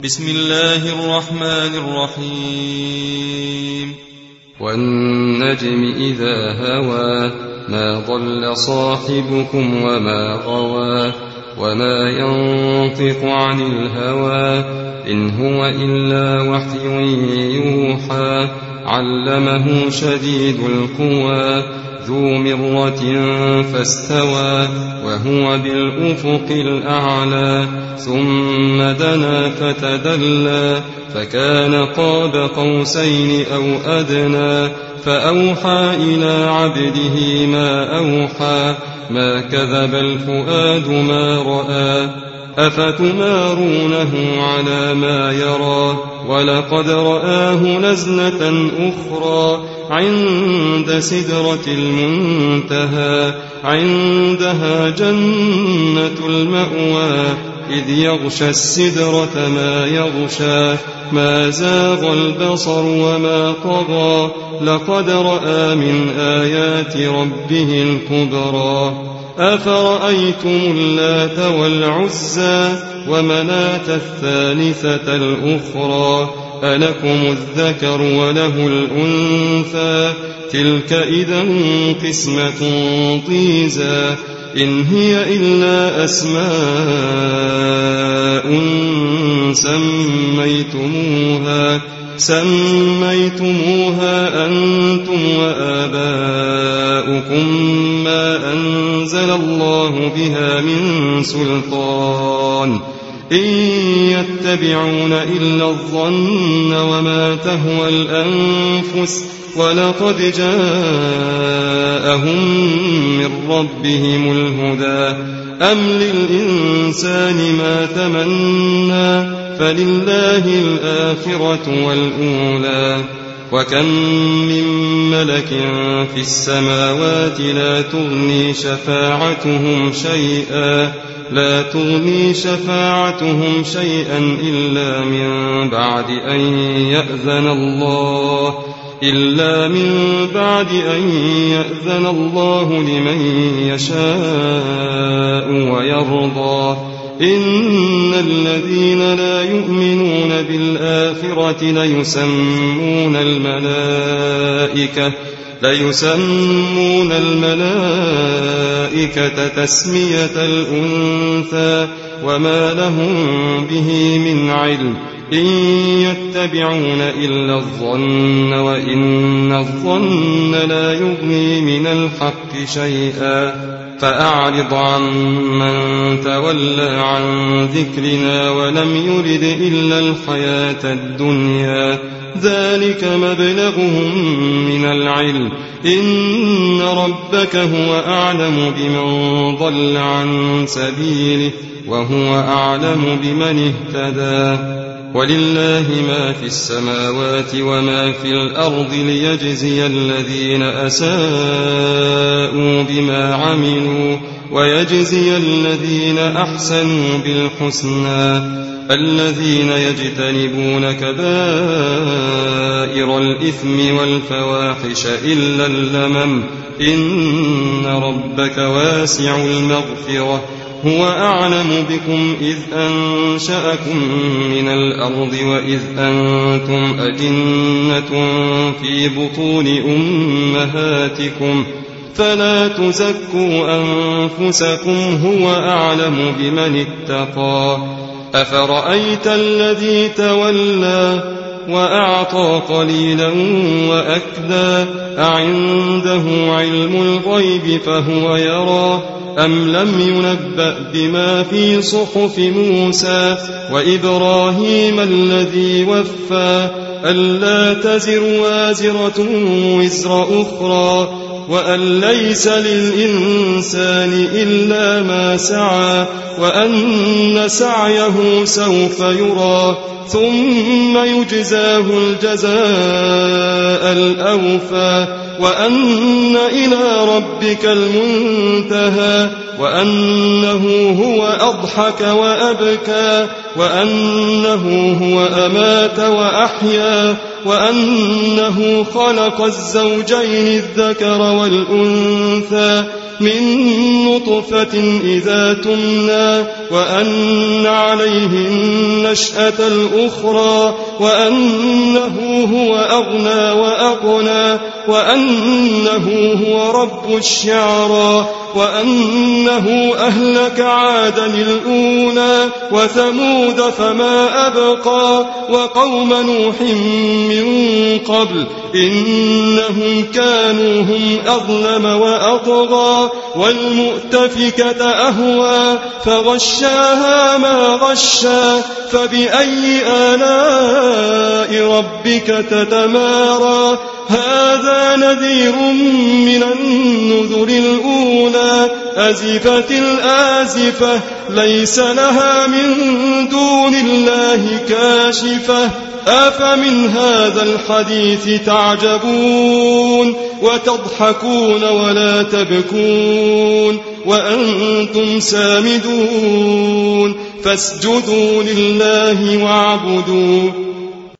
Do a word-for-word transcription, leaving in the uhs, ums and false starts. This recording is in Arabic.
بسم الله الرحمن الرحيم والنجم إذا هوى ما ضل صاحبكم وما غوى وما ينطق عن الهوى إن هو إلا وحي يوحى علمه شديد القوى ذو مرة فاستوى وهو بالأفق الأعلى ثم دنا فتدلى فكان قاب قوسين أو أدنى فأوحى إلى عبده ما أوحى ما كذب الفؤاد ما رأى أفتمارونه على ما يرى ولقد رآه نزلة أخرى عند سدرة المنتهى عندها جنة المأوى إذ يغشى السدرة ما يغشى ما زاغ البصر وما طغى لقد رأى من آيات ربه الكبرى أفرأيتم اللات والعزى ومناة الثالثة الأخرى ألكم الذكر وله الأنثى تلك إذا قسمة ضيزى إن هي إلا أسماء سميتموها سميتموها أنتم وآباؤكم ما أنزل الله بها من سلطان إن يتبعون إلا الظن وما تهوى الأنفس ولقد جاءهم من ربهم الهدى أم للإنسان ما تمنى فلله الآخرة والأولى وكم من ملك في السماوات لا تغني شفاعتهم شيئا لا تغني شفاعتهم شيئا إلا من بعد أن يأذن الله إلا من بعد أن يأذن الله لمن يشاء ويرضى إن الذين لا يؤمنون بالآخرة ليسمون الملائكة ليسمون الملائكة تسمية الأنثى وما لهم به من علم إن يتبعون إلا الظن وإن الظن لا يغني من الحق شيئا فأعرض عن من تولى عن ذكرنا ولم يرد إلا الحياة الدنيا ذلك مبلغهم من العلم إن ربك هو أعلم بمن ضل عن سبيله وهو أعلم بمن اهتدى ولله ما في السماوات وما في الأرض ليجزي الذين أساءوا بما عملوا ويجزي الذين أحسنوا بالحسنى الذين يجتنبون كبائر الإثم والفواحش إلا اللمم إن ربك واسع المغفرة هو أعلم بكم إذ أنشأكم من الأرض وإذ أنتم أجنة في بطون أمهاتكم فلا تزكوا أنفسكم هو أعلم بمن اتقى أفرأيت الذي تولى وأعطى قليلا وأكدى أعنده علم الغيب فهو يرى أم لم ينبأ بما في صحف موسى وإبراهيم الذي وفى ألا تزر وازرة وزر أخرى وأن ليس للإنسان إلا ما سعى وأن سعيه سوف يرى ثم يجزاه الجزاء الأوفى وأن إلى ربك المنتهى وأنه هو أضحك وأبكى وأنه هو أمات وأحيا وأنه خلق الزوجين الذكر والأنثى من نطفة إذا تمنى وأن عليه النشأة الأخرى وأنه هو أغنى وأقنى وأنه هو رب الشعرى وأنه أهلك عادا الأولى وثمود فما أبقى وقوم نوح من قبل إنهم كانوا هم أظلم وأطغى والمؤتفكة أهوى فغشاها ما غشى فبأي آلاء ربك تتمارى هذا نذير من النذر الأولى أزفت الآزفة ليس لها من دون الله كاشفة أفمن هذا الحديث تعجبون وتضحكون ولا تبكون وأنتم سامدون فاسجدوا لله واعبدوا